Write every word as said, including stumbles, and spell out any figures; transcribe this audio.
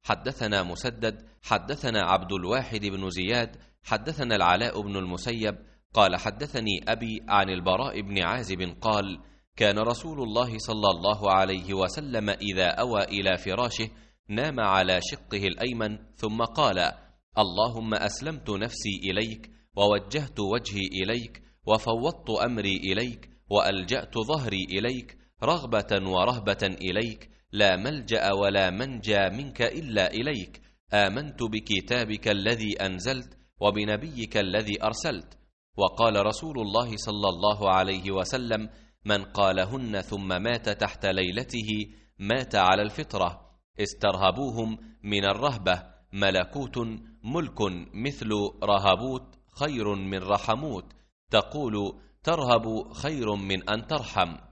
حدثنا مسدد حدثنا عبد الواحد بن زياد حدثنا العلاء بن المسيب قال حدثني أبي عن البراء بن عازب قال كان رسول الله صلى الله عليه وسلم إذا أوى إلى فراشه نام على شقه الأيمن ثم قال اللهم أسلمت نفسي إليك ووجهت وجهي إليك وفوضت أمري إليك وألجأت ظهري إليك رغبة ورهبة إليك لا ملجأ ولا منجى منك إلا إليك آمنت بكتابك الذي أنزلت وبنبيك الذي أرسلت. وقال رسول الله صلى الله عليه وسلم من قالهن ثم مات تحت ليلته مات على الفطرة. استرهبوهم من الرهبة ملكوت ملك مثل رهبوت خير من رحموت تقول ترهب خير من أن ترحم.